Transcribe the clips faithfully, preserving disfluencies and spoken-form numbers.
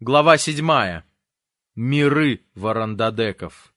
Глава седьмая. Миры варандадеков.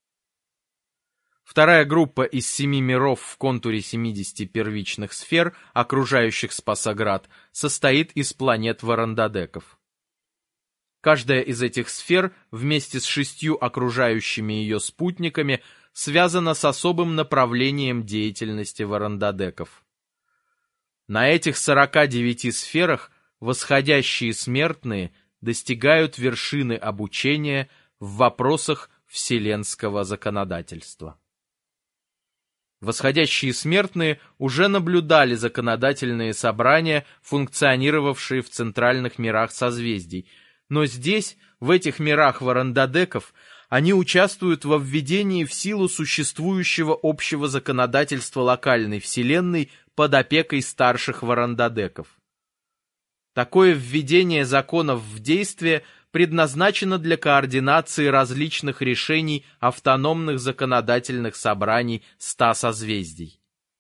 Вторая группа из семи миров в контуре семидесяти первичных сфер, окружающих Спасоград, состоит из планет варандадеков. Каждая из этих сфер вместе с шестью окружающими ее спутниками связана с особым направлением деятельности варандадеков. На этих сорока девяти сферах восходящие смертные достигают вершины обучения в вопросах вселенского законодательства. Восходящие смертные уже наблюдали законодательные собрания, функционировавшие в центральных мирах созвездий, но здесь, в этих мирах варандадеков, они участвуют во введении в силу существующего общего законодательства локальной вселенной под опекой старших варандадеков. Такое введение законов в действие предназначено для координации различных решений автономных законодательных собраний ста созвездий.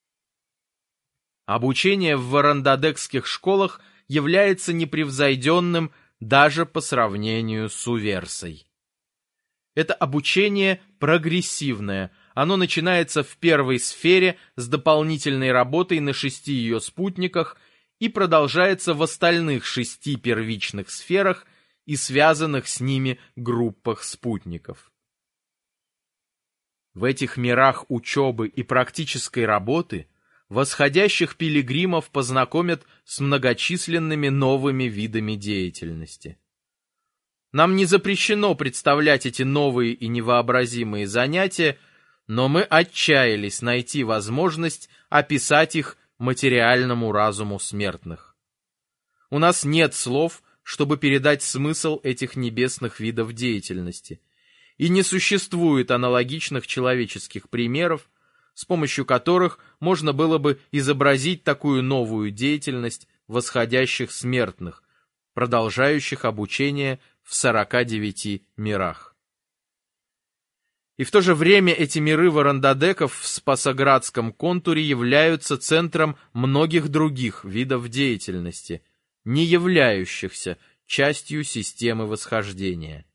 Обучение в варандадекских школах является непревзойденным даже по сравнению с Уверсой. Это обучение прогрессивное, оно начинается в первой сфере с дополнительной работой на шести ее спутниках и продолжается в остальных шести первичных сферах и связанных с ними группах спутников. В этих мирах учебы и практической работы восходящих пилигримов познакомят с многочисленными новыми видами деятельности. Нам не запрещено представлять эти новые и невообразимые занятия, но мы отчаялись найти возможность описать их материальному разуму смертных. У нас нет слов, чтобы передать смысл этих небесных видов деятельности, и не существует аналогичных человеческих примеров, с помощью которых можно было бы изобразить такую новую деятельность восходящих смертных, продолжающих обучение в сорока девяти мирах. И в то же время эти миры варандадеков в Спасоградском контуре являются центром многих других видов деятельности, не являющихся частью системы восхождения.